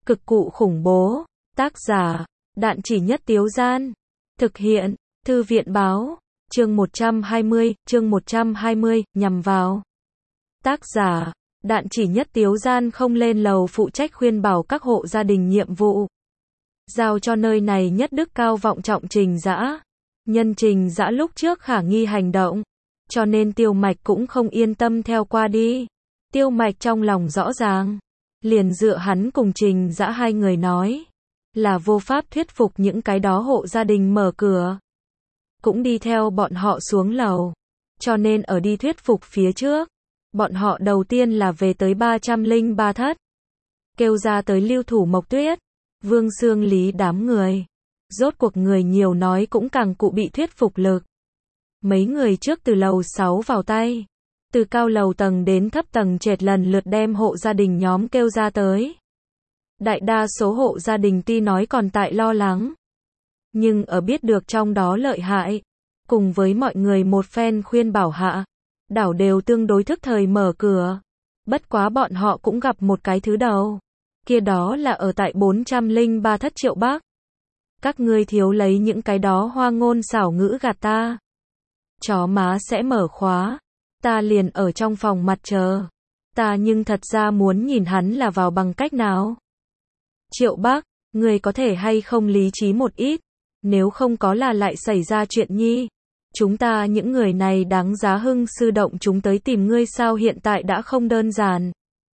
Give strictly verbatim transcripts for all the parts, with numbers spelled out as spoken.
Cực cụ khủng bố. Tác giả, Đạn Chỉ Nhất Tiếu Gian. Thực hiện, Thư viện Báo. Chương một trăm hai mươi, chương một trăm hai mươi, nhằm vào. Tác giả, Đạn Chỉ Nhất Tiếu Gian không lên lầu phụ trách khuyên bảo các hộ gia đình nhiệm vụ. Giao cho nơi này nhất đức cao vọng trọng Trình Dã. Nhân Trình Dã lúc trước khả nghi hành động, cho nên Tiêu Mạch cũng không yên tâm theo qua đi. Tiêu Mạch trong lòng rõ ràng, liền dựa hắn cùng Trình Dã hai người nói, là vô pháp thuyết phục những cái đó hộ gia đình mở cửa. Cũng đi theo bọn họ xuống lầu. Cho nên ở đi thuyết phục phía trước, bọn họ đầu tiên là về tới ba trăm lẻ ba thất. Kêu ra tới Lưu Thủ Mộc Tuyết, Vương Xương Lý đám người. Rốt cuộc người nhiều nói cũng càng cụ bị thuyết phục lực. Mấy người trước từ lầu sáu vào tay. Từ cao lầu tầng đến thấp tầng trệt lần lượt đem hộ gia đình nhóm kêu ra tới. Đại đa số hộ gia đình tuy nói còn tại lo lắng, nhưng ở biết được trong đó lợi hại, cùng với mọi người một phen khuyên bảo hạ, đảo đều tương đối thức thời mở cửa. Bất quá bọn họ cũng gặp một cái thứ đầu, kia đó là ở tại bốn trăm lẻ ba thất Triệu Bắc. Các ngươi thiếu lấy những cái đó hoa ngôn xảo ngữ gạt ta. Chó má sẽ mở khóa, ta liền ở trong phòng mặt chờ. Ta nhưng thật ra muốn nhìn hắn là vào bằng cách nào. Triệu Bắc, người có thể hay không lý trí một ít, nếu không có là lại xảy ra chuyện nhi. Chúng ta những người này đáng giá hưng sư động chúng tới tìm ngươi sao hiện tại đã không đơn giản.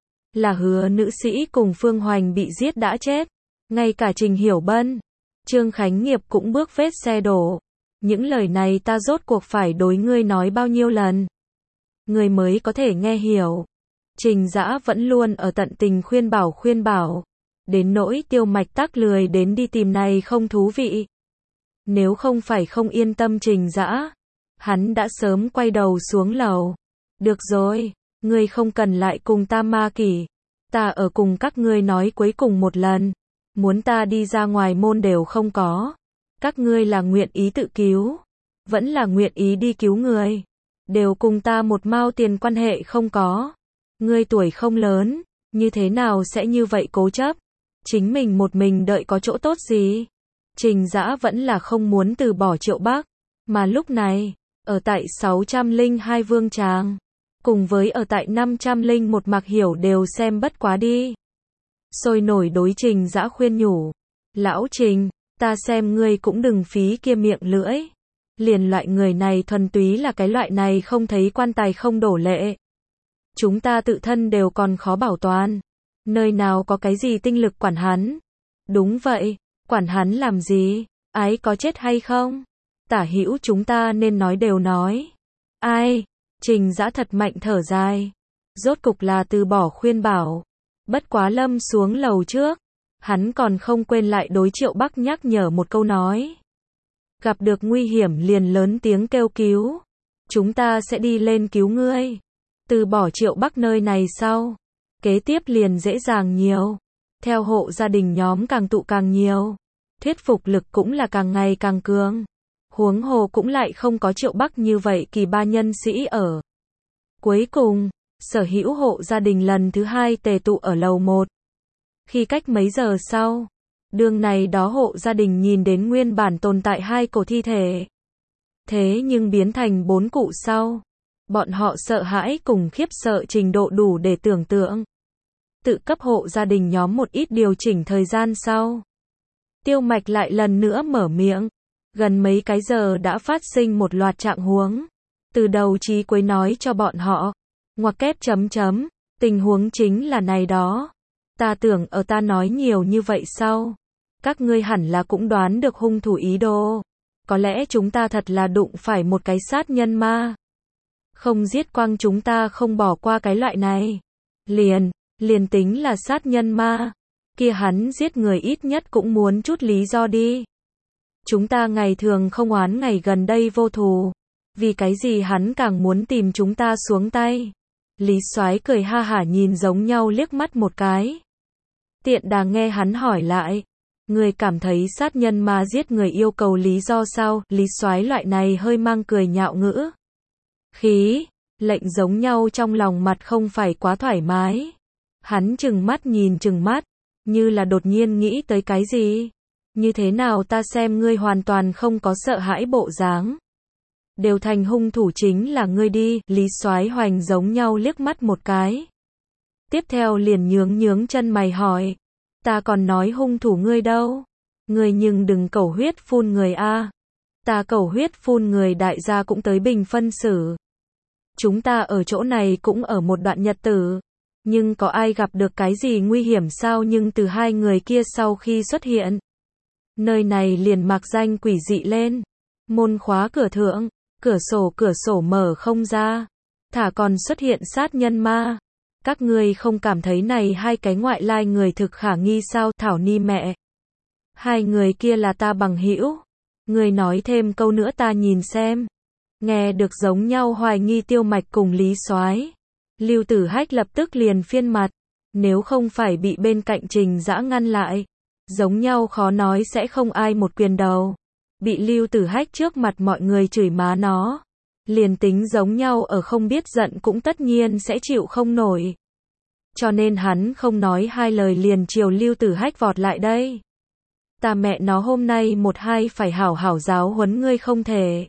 Là Hứa nữ sĩ cùng Phương Hoành bị giết đã chết, ngay cả Trình Hiểu Bân, Trương Khánh Nghiệp cũng bước vết xe đổ. Những lời này ta rốt cuộc phải đối ngươi nói bao nhiêu lần, ngươi mới có thể nghe hiểu. Trình Dã vẫn luôn ở tận tình khuyên bảo khuyên bảo, đến nỗi Tiêu Mạch tắc lười đến đi tìm này không thú vị. Nếu không phải không yên tâm Trình Dã, hắn đã sớm quay đầu xuống lầu. Được rồi, ngươi không cần lại cùng ta ma kỷ, ta ở cùng các ngươi nói cuối cùng một lần, muốn ta đi ra ngoài môn đều không có. Các ngươi là nguyện ý tự cứu, vẫn là nguyện ý đi cứu người, đều cùng ta một mao tiền quan hệ không có. Ngươi tuổi không lớn, như thế nào sẽ như vậy cố chấp, chính mình một mình đợi có chỗ tốt gì. Trình Dã vẫn là không muốn từ bỏ Triệu Bắc, mà lúc này, ở tại sáu trăm lẻ hai Vương Tràng, cùng với ở tại năm trăm lẻ một Mạc Hiểu đều xem bất quá đi. Sôi nổi đối Trình Dã khuyên nhủ, lão Trình, ta xem ngươi cũng đừng phí kia miệng lưỡi. Liền loại người này thuần túy là cái loại này không thấy quan tài không đổ lệ. Chúng ta tự thân đều còn khó bảo toàn, nơi nào có cái gì tinh lực quản hắn. Đúng vậy, quản hắn làm gì, ái có chết hay không? Tả hữu chúng ta nên nói đều nói. Ai? Trình Dã thật mạnh thở dài. Rốt cục là từ bỏ khuyên bảo. Bất quá lâm xuống lầu trước, hắn còn không quên lại đối Triệu Bắc nhắc nhở một câu nói. Gặp được nguy hiểm liền lớn tiếng kêu cứu. Chúng ta sẽ đi lên cứu ngươi. Từ bỏ Triệu Bắc nơi này sau, kế tiếp liền dễ dàng nhiều. Theo hộ gia đình nhóm càng tụ càng nhiều, thuyết phục lực cũng là càng ngày càng cường. Huống hồ cũng lại không có Triệu Bắc như vậy kỳ ba nhân sĩ ở. Cuối cùng, sở hữu hộ gia đình lần thứ hai tề tụ ở lầu một. Khi cách mấy giờ sau, đường này đó hộ gia đình nhìn đến nguyên bản tồn tại hai cổ thi thể. Thế nhưng biến thành bốn cụ sau. Bọn họ sợ hãi cùng khiếp sợ trình độ đủ để tưởng tượng. Tự cấp hộ gia đình nhóm một ít điều chỉnh thời gian sau. Tiêu Mạch lại lần nữa mở miệng. Gần mấy cái giờ đã phát sinh một loạt trạng huống. Từ đầu chí cuối nói cho bọn họ. Ngoặc kép chấm chấm. Tình huống chính là này đó. Ta tưởng ở ta nói nhiều như vậy sau, các ngươi hẳn là cũng đoán được hung thủ ý đồ. Có lẽ chúng ta thật là đụng phải một cái sát nhân ma. Không giết quăng chúng ta không bỏ qua cái loại này. Liền, liền tính là sát nhân ma. Kia hắn giết người ít nhất cũng muốn chút lý do đi. Chúng ta ngày thường không oán ngày gần đây vô thù. Vì cái gì hắn càng muốn tìm chúng ta xuống tay. Lý Soái cười ha hả nhìn giống nhau liếc mắt một cái. Tiện đà nghe hắn hỏi lại. Người cảm thấy sát nhân ma giết người yêu cầu lý do sao? Lý Soái loại này hơi mang cười nhạo ngữ. Khí, lệnh giống nhau trong lòng mặt không phải quá thoải mái. Hắn chừng mắt nhìn chừng mắt. như là đột nhiên nghĩ tới cái gì. Như thế nào ta xem ngươi hoàn toàn không có sợ hãi bộ dáng. Đều thành hung thủ chính là ngươi đi, Lý Soái Hoành giống nhau liếc mắt một cái. Tiếp theo liền nhướng nhướng chân mày hỏi, ta còn nói hung thủ ngươi đâu? Ngươi nhưng đừng cẩu huyết phun người a. Ta cẩu huyết phun người đại gia cũng tới bình phân xử. Chúng ta ở chỗ này cũng ở một đoạn nhật tử. Nhưng có ai gặp được cái gì nguy hiểm sao? Nhưng từ hai người kia sau khi xuất hiện, nơi này liền mạc danh quỷ dị lên. Môn khóa cửa thượng, cửa sổ cửa sổ mở không ra. Thả còn xuất hiện sát nhân ma. Các ngươi không cảm thấy này hai cái ngoại lai người thực khả nghi sao? Thảo ni mẹ. Hai người kia là ta bằng hữu. Ngươi nói thêm câu nữa ta nhìn xem. Nghe được giống nhau hoài nghi Tiêu Mạch cùng Lý Soái. Lưu Tử Hách lập tức liền phiên mặt. Nếu không phải bị bên cạnh Trình Dã ngăn lại, giống nhau khó nói sẽ không ai một quyền đầu. Bị Lưu Tử Hách trước mặt mọi người chửi má nó. Liền tính giống nhau ở không biết giận cũng tất nhiên sẽ chịu không nổi. Cho nên hắn không nói hai lời liền chiều Lưu Tử Hách vọt lại đây. Ta mẹ nó hôm nay một hai phải hảo hảo giáo huấn ngươi không thể.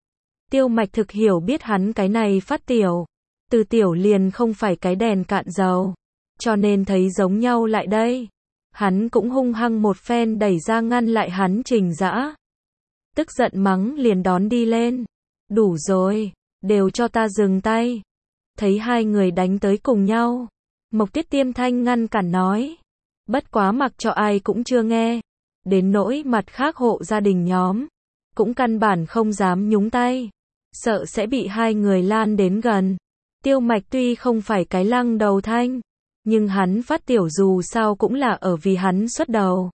Tiêu Mạch thực hiểu biết hắn cái này phát tiểu. Từ tiểu liền không phải cái đèn cạn dầu. Cho nên thấy giống nhau lại đây. Hắn cũng hung hăng một phen đẩy ra ngăn lại hắn Trình Dã. Tức giận mắng liền đón đi lên. Đủ rồi, đều cho ta dừng tay. Thấy hai người đánh tới cùng nhau. Mộc Tiết Tiêm thanh ngăn cản nói. Bất quá mặc cho ai cũng chưa nghe. Đến nỗi mặt khác hộ gia đình nhóm. Cũng căn bản không dám nhúng tay. Sợ sẽ bị hai người lan đến gần. Tiêu Mạch tuy không phải cái lăng đầu thanh. Nhưng hắn phát tiểu dù sao cũng là ở vì hắn xuất đầu.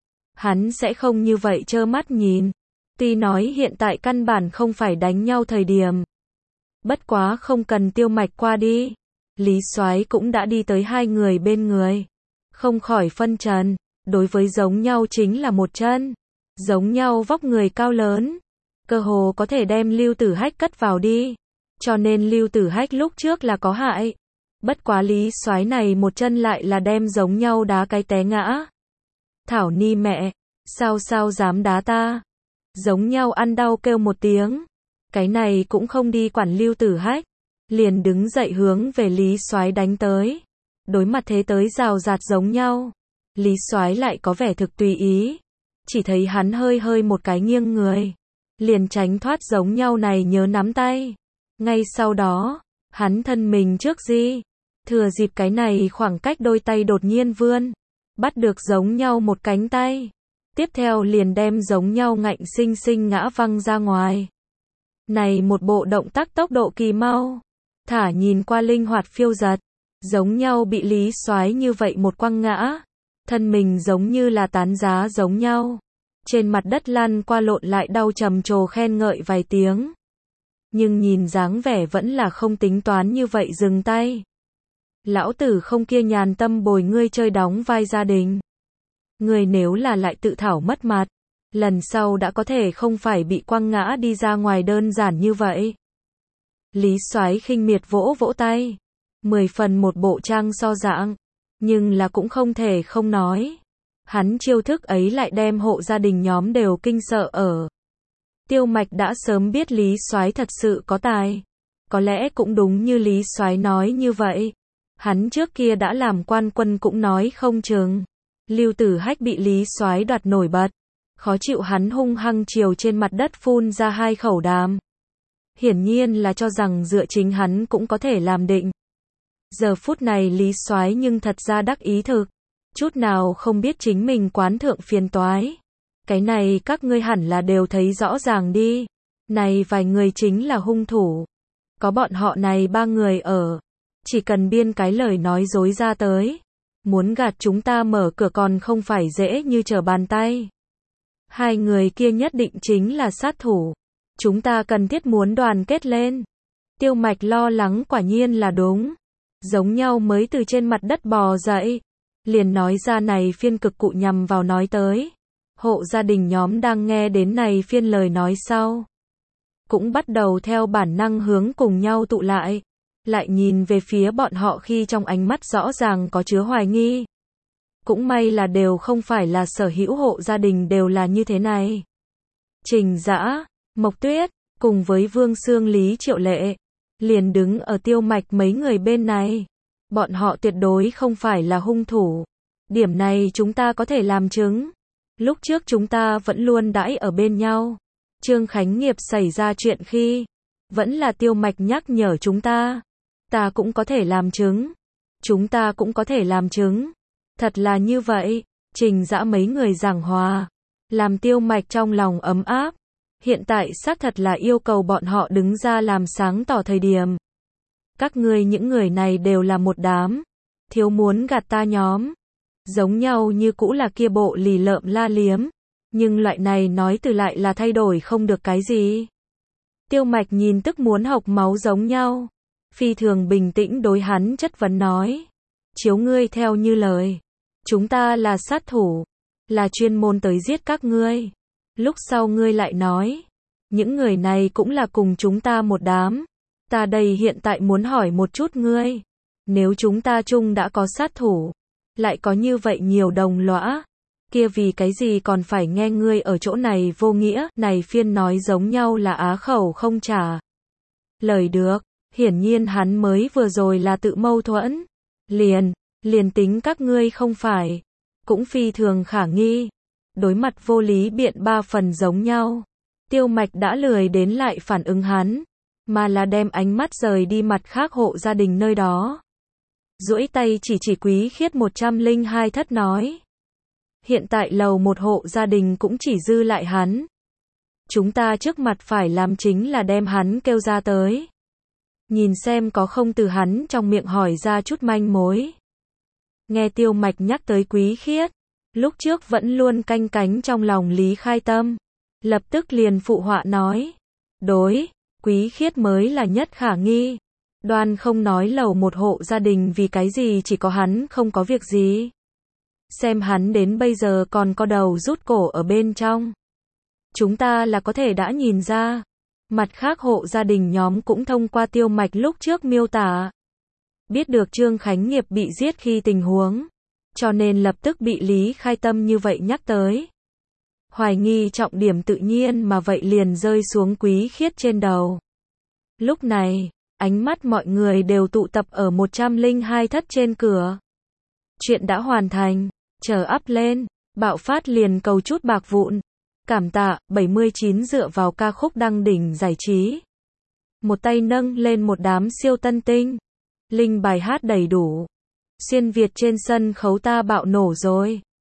Hắn sẽ không như vậy trơ mắt nhìn. Tuy nói hiện tại căn bản không phải đánh nhau thời điểm. Bất quá không cần Tiêu Mạch qua đi. Lý Soái cũng đã đi tới hai người bên người. Không khỏi phân trần. Đối với giống nhau chính là một chân. Giống nhau vóc người cao lớn. Cơ hồ có thể đem Lưu Tử Hách cất vào đi. Cho nên Lưu Tử Hách lúc trước là có hại. Bất quá Lý Soái này một chân lại là đem giống nhau đá cái té ngã. Thảo ni mẹ. Sao sao dám đá ta? Giống nhau ăn đau kêu một tiếng. Cái này cũng không đi quản Lưu Tử Hách. Liền đứng dậy hướng về Lý Soái đánh tới. Đối mặt thế tới rào rạt giống nhau. Lý Soái lại có vẻ thực tùy ý. Chỉ thấy hắn hơi hơi một cái nghiêng người. Liền tránh thoát giống nhau này nhớ nắm tay. Ngay sau đó, hắn thân mình trước di. Thừa dịp cái này khoảng cách đôi tay đột nhiên vươn. Bắt được giống nhau một cánh tay. Tiếp theo liền đem giống nhau ngạnh sinh sinh ngã văng ra ngoài. Này một bộ động tác tốc độ kỳ mau. Thả nhìn qua linh hoạt phiêu dật. Giống nhau bị Lý Soái như vậy một quăng ngã. Thân mình giống như là tán giá giống nhau. Trên mặt đất lăn qua lộn lại đau trầm trồ khen ngợi vài tiếng. Nhưng nhìn dáng vẻ vẫn là không tính toán như vậy dừng tay. Lão tử không kia nhàn tâm bồi ngươi chơi đóng vai gia đình. Ngươi nếu là lại tự thảo mất mặt. Lần sau đã có thể không phải bị quăng ngã đi ra ngoài đơn giản như vậy. Lý Soái khinh miệt vỗ vỗ tay. Mười phần một bộ trang so dạng. Nhưng là cũng không thể không nói. Hắn chiêu thức ấy lại đem hộ gia đình nhóm đều kinh sợ ở. Tiêu Mạch đã sớm biết Lý Soái thật sự có tài. Có lẽ cũng đúng như Lý Soái nói như vậy. Hắn trước kia đã làm quan quân cũng nói không chừng. Lưu Tử Hách bị Lý Soái đoạt nổi bật. Khó chịu hắn hung hăng chiều trên mặt đất phun ra hai khẩu đàm. Hiển nhiên là cho rằng dựa chính hắn cũng có thể làm định. Giờ phút này Lý Soái nhưng thật ra đắc ý thực. Chút nào không biết chính mình quán thượng phiền toái. Cái này các ngươi hẳn là đều thấy rõ ràng đi. Này vài người chính là hung thủ. Có bọn họ này ba người ở. Chỉ cần biên cái lời nói dối ra tới. Muốn gạt chúng ta mở cửa còn không phải dễ như trở bàn tay. Hai người kia nhất định chính là sát thủ. Chúng ta cần thiết muốn đoàn kết lên. Tiêu Mạch lo lắng quả nhiên là đúng. Giống nhau mới từ trên mặt đất bò dậy. Liền nói ra này phiên cực cụ nhằm vào nói tới. Hộ gia đình nhóm đang nghe đến này phiên lời nói sau. Cũng bắt đầu theo bản năng hướng cùng nhau tụ lại. Lại nhìn về phía bọn họ khi trong ánh mắt rõ ràng có chứa hoài nghi. Cũng may là đều không phải là sở hữu hộ gia đình đều là như thế này. Trình Dã, Mộc Tuyết, cùng với Vương Sương Lý Triệu Lệ, liền đứng ở Tiêu Mạch mấy người bên này. Bọn họ tuyệt đối không phải là hung thủ. Điểm này chúng ta có thể làm chứng. Lúc trước chúng ta vẫn luôn đãi ở bên nhau. Trương Khánh Nghiệp xảy ra chuyện khi, vẫn là Tiêu Mạch nhắc nhở chúng ta. Ta cũng có thể làm chứng. Chúng ta cũng có thể làm chứng. Thật là như vậy. Trình Dã mấy người giảng hòa, làm Tiêu Mạch trong lòng ấm áp. Hiện tại xác thật là yêu cầu bọn họ đứng ra làm sáng tỏ thời điểm. Các ngươi những người này đều là một đám thiếu muốn gạt ta nhóm. Giống nhau như cũ là kia bộ lì lợm la liếm. Nhưng loại này nói từ lại là thay đổi không được cái gì. Tiêu Mạch nhìn tức muốn hộc máu giống nhau. Phi thường bình tĩnh đối hắn chất vấn nói. Chiếu ngươi theo như lời. Chúng ta là sát thủ. Là chuyên môn tới giết các ngươi. Lúc sau ngươi lại nói. Những người này cũng là cùng chúng ta một đám. Ta đây hiện tại muốn hỏi một chút ngươi. Nếu chúng ta chung đã có sát thủ. Lại có như vậy nhiều đồng lõa. Kia vì cái gì còn phải nghe ngươi ở chỗ này vô nghĩa. Này phiên nói giống nhau là á khẩu không trả lời được. Hiển nhiên hắn mới vừa rồi là tự mâu thuẫn. Liền, liền tính các ngươi không phải. Cũng phi thường khả nghi. Đối mặt vô lý biện ba phần giống nhau. Tiêu Mạch đã lười đến lại phản ứng hắn. Mà là đem ánh mắt rời đi mặt khác hộ gia đình nơi đó. Duỗi tay chỉ chỉ Quý Khiết một trăm lẻ hai thất nói. Hiện tại lầu một hộ gia đình cũng chỉ dư lại hắn. Chúng ta trước mặt phải làm chính là đem hắn kêu ra tới. Nhìn xem có không từ hắn trong miệng hỏi ra chút manh mối. Nghe Tiêu Mạch nhắc tới Quý Khiết. Lúc trước vẫn luôn canh cánh trong lòng Lý Khai Tâm. Lập tức liền phụ họa nói. Đối, Quý Khiết mới là nhất khả nghi. Đoan không nói lầu một hộ gia đình vì cái gì chỉ có hắn không có việc gì. Xem hắn đến bây giờ còn có đầu rút cổ ở bên trong. Chúng ta là có thể đã nhìn ra. Mặt khác hộ gia đình nhóm cũng thông qua Tiêu Mạch lúc trước miêu tả. Biết được Trương Khánh Nghiệp bị giết khi tình huống. Cho nên lập tức bị Lý Khai Tâm như vậy nhắc tới. Hoài nghi trọng điểm tự nhiên mà vậy liền rơi xuống Quý Khiết trên đầu. Lúc này, ánh mắt mọi người đều tụ tập ở một trăm lẻ hai thất trên cửa. Chuyện đã hoàn thành, chờ up lên, bạo phát liền cầu chút bạc vụn. Cảm tạ, bảy mươi chín dựa vào ca khúc đăng đỉnh giải trí. Một tay nâng lên một đám siêu tân tinh. Linh bài hát đầy đủ. Xuyên Việt trên sân khấu ta bạo nổ rồi.